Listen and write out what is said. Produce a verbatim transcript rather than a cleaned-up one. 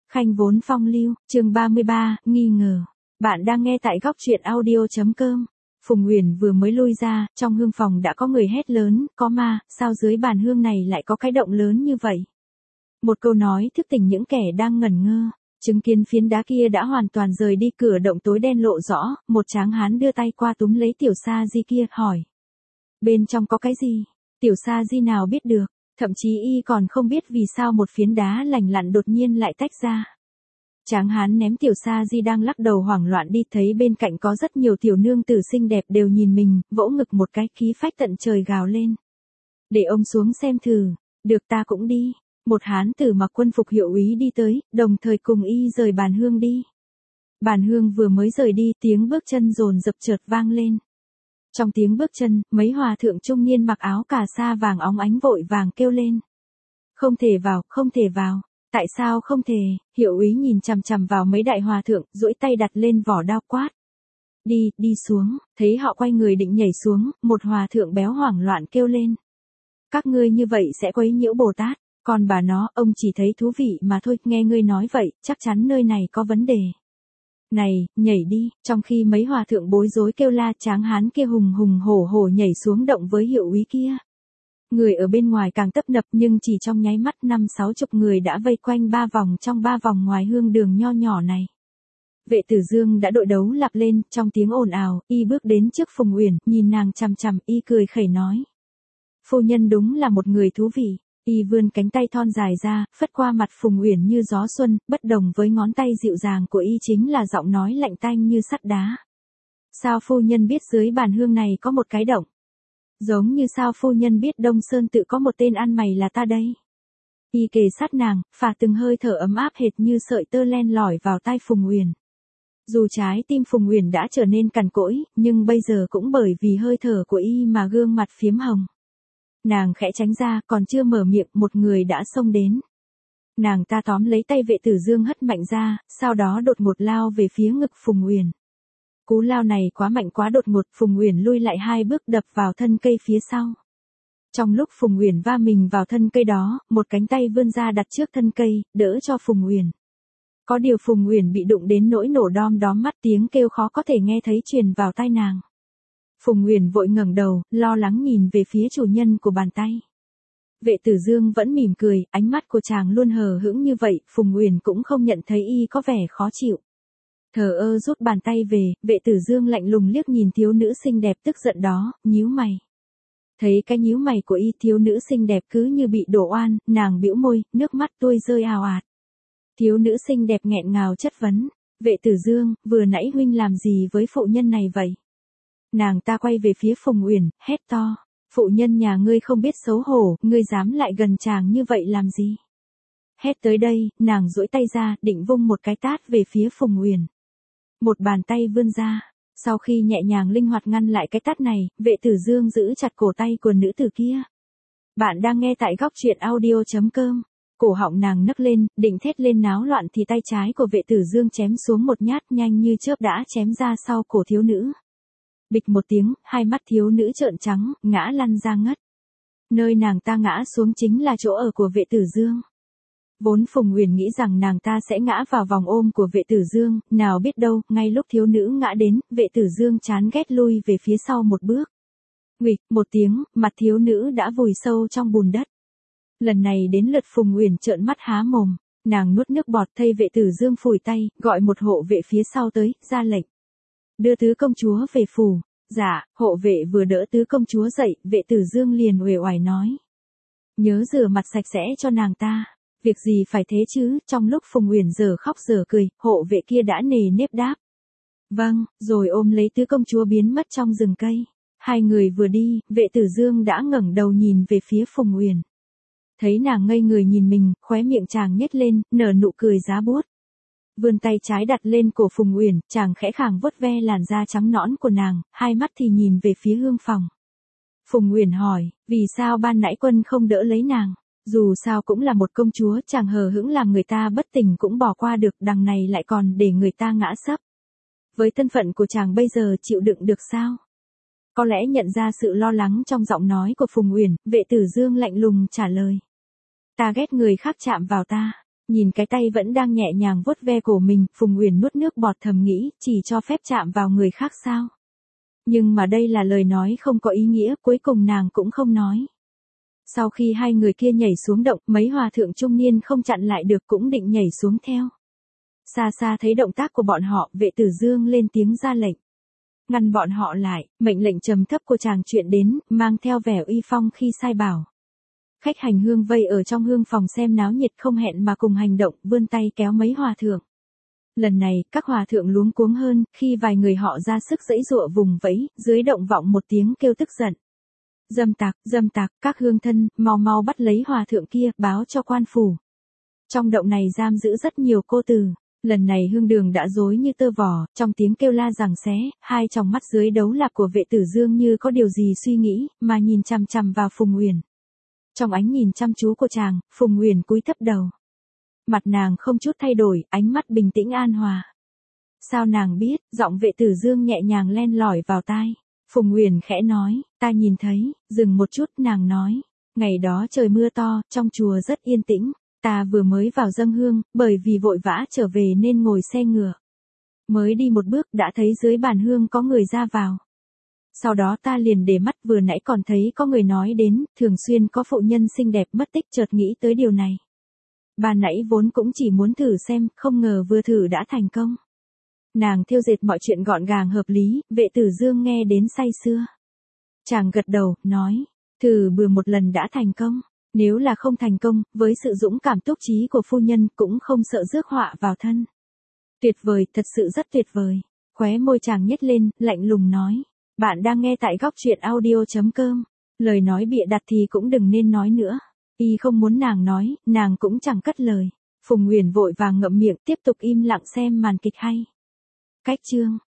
Khanh vốn phong lưu, chương ba mươi ba, nghi ngờ. Bạn đang nghe tại góc truyện audio chấm com. Phùng Uyển vừa mới lui ra, trong hương phòng đã có người hét lớn, có ma, sao dưới bàn hương này lại có cái động lớn như vậy? Một câu nói thức tỉnh những kẻ đang ngẩn ngơ. Chứng kiến phiến đá kia đã hoàn toàn rời đi, cửa động tối đen lộ rõ, một tráng hán đưa tay qua túm lấy tiểu sa di kia, hỏi. Bên trong có cái gì? Tiểu sa di nào biết được, thậm chí y còn không biết vì sao một phiến đá lành lặn đột nhiên lại tách ra. Tráng hán ném tiểu sa di đang lắc đầu hoảng loạn đi, thấy bên cạnh có rất nhiều tiểu nương tử xinh đẹp đều nhìn mình, vỗ ngực một cái, khí phách tận trời gào lên. Để ông xuống xem thử, được ta cũng đi. Một hán tử mặc quân phục hiệu úy đi tới, đồng thời cùng y rời bàn hương đi. Bàn hương vừa mới rời đi, tiếng bước chân dồn dập chợt vang lên. Trong tiếng bước chân, mấy hòa thượng trung niên mặc áo cà sa vàng óng ánh vội vàng kêu lên. Không thể vào, không thể vào. Tại sao không thể? Hiệu úy nhìn chằm chằm vào mấy đại hòa thượng, duỗi tay đặt lên vỏ đao quát. Đi, đi xuống. Thấy họ quay người định nhảy xuống, một hòa thượng béo hoảng loạn kêu lên. Các ngươi như vậy sẽ quấy nhiễu Bồ Tát. Còn bà nó, ông chỉ thấy thú vị mà thôi, nghe ngươi nói vậy, chắc chắn nơi này có vấn đề. Này, nhảy đi. Trong khi mấy hòa thượng bối rối kêu la, tráng hán kia hùng hùng hổ hổ nhảy xuống động với hiệu úy kia. Người ở bên ngoài càng tấp nập, nhưng chỉ trong nháy mắt năm sáu chục người đã vây quanh ba vòng trong ba vòng ngoài hương đường nho nhỏ này. Vệ Tử Dương đã đội đấu lặp lên, trong tiếng ồn ào, y bước đến trước Phùng Uyển, nhìn nàng chằm chằm, y cười khẩy nói. Phu nhân đúng là một người thú vị. Y vươn cánh tay thon dài ra, phất qua mặt Phùng Uyển như gió xuân, bất đồng với ngón tay dịu dàng của y chính là giọng nói lạnh tanh như sắt đá. Sao phu nhân biết dưới bàn hương này có một cái động? Giống như sao phu nhân biết Đông Sơn tự có một tên ăn mày là ta đây? Y kề sát nàng, phả từng hơi thở ấm áp hệt như sợi tơ len lỏi vào tai Phùng Uyển. Dù trái tim Phùng Uyển đã trở nên cằn cỗi, nhưng bây giờ cũng bởi vì hơi thở của y mà gương mặt phiếm hồng. Nàng khẽ tránh ra, còn chưa mở miệng, một người đã xông đến. Nàng ta tóm lấy tay Vệ Tử Dương hất mạnh ra, sau đó đột ngột lao về phía ngực Phùng Uyển. Cú lao này quá mạnh quá đột ngột, Phùng Uyển lui lại hai bước đập vào thân cây phía sau. Trong lúc Phùng Uyển va mình vào thân cây đó, một cánh tay vươn ra đặt trước thân cây, đỡ cho Phùng Uyển. Có điều Phùng Uyển bị đụng đến nỗi nổ đom đóm mắt, tiếng kêu khó có thể nghe thấy truyền vào tai nàng. Phùng Uyển vội ngẩng đầu, lo lắng nhìn về phía chủ nhân của bàn tay. Vệ Tử Dương vẫn mỉm cười, ánh mắt của chàng luôn hờ hững như vậy, Phùng Uyển cũng không nhận thấy y có vẻ khó chịu. Thờ ơ rút bàn tay về, Vệ Tử Dương lạnh lùng liếc nhìn thiếu nữ xinh đẹp tức giận đó, nhíu mày. Thấy cái nhíu mày của y, thiếu nữ xinh đẹp cứ như bị đổ oan, nàng bĩu môi, nước mắt tuôn rơi ào ạt. Thiếu nữ xinh đẹp nghẹn ngào chất vấn, Vệ Tử Dương, vừa nãy huynh làm gì với phụ nhân này vậy? Nàng ta quay về phía Phùng Uyển, hét to, phụ nhân nhà ngươi không biết xấu hổ, ngươi dám lại gần chàng như vậy làm gì? Hét tới đây, nàng duỗi tay ra, định vung một cái tát về phía Phùng Uyển. Một bàn tay vươn ra, sau khi nhẹ nhàng linh hoạt ngăn lại cái tát này, Vệ Tử Dương giữ chặt cổ tay của nữ tử kia. Bạn đang nghe tại góc truyện audio chấm com. Cổ họng nàng nấc lên, định thét lên náo loạn thì tay trái của Vệ Tử Dương chém xuống một nhát nhanh như chớp đã chém ra sau cổ thiếu nữ. Bịch một tiếng, hai mắt thiếu nữ trợn trắng, ngã lăn ra ngất. Nơi nàng ta ngã xuống chính là chỗ ở của Vệ Tử Dương. Vốn Phùng Uyển nghĩ rằng nàng ta sẽ ngã vào vòng ôm của Vệ Tử Dương, nào biết đâu, ngay lúc thiếu nữ ngã đến, Vệ Tử Dương chán ghét lui về phía sau một bước. Nguịch, một tiếng, mặt thiếu nữ đã vùi sâu trong bùn đất. Lần này đến lượt Phùng Uyển trợn mắt há mồm, nàng nuốt nước bọt, thay Vệ Tử Dương phủi tay, gọi một hộ vệ phía sau tới, ra lệnh. Đưa tứ công chúa về phủ. Dạ, hộ vệ vừa đỡ tứ công chúa dậy, Vệ Tử Dương liền uể oải nói. Nhớ rửa mặt sạch sẽ cho nàng ta. Việc gì phải thế chứ? Trong lúc Phùng Uyển giờ khóc giờ cười, hộ vệ kia đã nề nếp đáp. Vâng, rồi ôm lấy tứ công chúa biến mất trong rừng cây. Hai người vừa đi, Vệ Tử Dương đã ngẩng đầu nhìn về phía Phùng Uyển. Thấy nàng ngây người nhìn mình, khóe miệng chàng nhếch lên, nở nụ cười giá buốt. Vươn tay trái đặt lên cổ Phùng Uyển, chàng khẽ khàng vuốt ve làn da trắng nõn của nàng, hai mắt thì nhìn về phía hương phòng. Phùng Uyển hỏi, vì sao ban nãy quân không đỡ lấy nàng? Dù sao cũng là một công chúa, chàng hờ hững làm người ta bất tỉnh cũng bỏ qua được, đằng này lại còn để người ta ngã sấp. Với thân phận của chàng bây giờ chịu đựng được sao? Có lẽ nhận ra sự lo lắng trong giọng nói của Phùng Uyển, Vệ Tử Dương lạnh lùng trả lời. Ta ghét người khác chạm vào ta. Nhìn cái tay vẫn đang nhẹ nhàng vuốt ve cổ mình, Phùng Uyển nuốt nước bọt thầm nghĩ, chỉ cho phép chạm vào người khác sao? Nhưng mà đây là lời nói không có ý nghĩa, cuối cùng nàng cũng không nói. Sau khi hai người kia nhảy xuống động, mấy hòa thượng trung niên không chặn lại được cũng định nhảy xuống theo. Xa xa thấy động tác của bọn họ, Vệ Tử Dương lên tiếng ra lệnh. Ngăn bọn họ lại, mệnh lệnh trầm thấp của chàng chuyện đến, mang theo vẻ uy phong khi sai bảo. Khách hành hương vây ở trong hương phòng xem náo nhiệt không hẹn mà cùng hành động, vươn tay kéo mấy hòa thượng. Lần này, các hòa thượng luống cuống hơn, khi vài người họ ra sức giãy giụa vùng vẫy, dưới động vọng một tiếng kêu tức giận. Dâm tặc, dâm tặc, các hương thân, mau mau bắt lấy hòa thượng kia, báo cho quan phủ. Trong động này giam giữ rất nhiều cô tử. Lần này hương đường đã rối như tơ vò, trong tiếng kêu la giằng xé, hai tròng mắt dưới đấu lạc của Vệ Tử Dương như có điều gì suy nghĩ, mà nhìn chằm chằm vào Phùng Uyển. Trong ánh nhìn chăm chú của chàng, Phùng Uyển cúi thấp đầu. Mặt nàng không chút thay đổi, ánh mắt bình tĩnh an hòa. Sao nàng biết? Giọng Vệ Tử Dương nhẹ nhàng len lỏi vào tai. Phùng Uyển khẽ nói, ta nhìn thấy. Dừng một chút, nàng nói, ngày đó trời mưa to, trong chùa rất yên tĩnh. Ta vừa mới vào dâng hương, bởi vì vội vã trở về nên ngồi xe ngựa. Mới đi một bước đã thấy dưới bàn hương có người ra vào. Sau đó ta liền để mắt, vừa nãy còn thấy có người nói đến, thường xuyên có phụ nhân xinh đẹp mất tích, chợt nghĩ tới điều này. Ban nãy vốn cũng chỉ muốn thử xem, không ngờ vừa thử đã thành công. Nàng thêu dệt mọi chuyện gọn gàng hợp lý, Vệ Tử Dương nghe đến say sưa. Chàng gật đầu, nói, thử bừa một lần đã thành công. Nếu là không thành công, với sự dũng cảm túc trí của phu nhân cũng không sợ rước họa vào thân. Tuyệt vời, thật sự rất tuyệt vời. Khóe môi chàng nhếch lên, lạnh lùng nói. Bạn đang nghe tại góc truyện audio chấm com. Lời nói bịa đặt thì cũng đừng nên nói nữa. Y không muốn nàng nói, nàng cũng chẳng cất lời. Phùng Uyển vội vàng ngậm miệng tiếp tục im lặng xem màn kịch hay. Cách chương.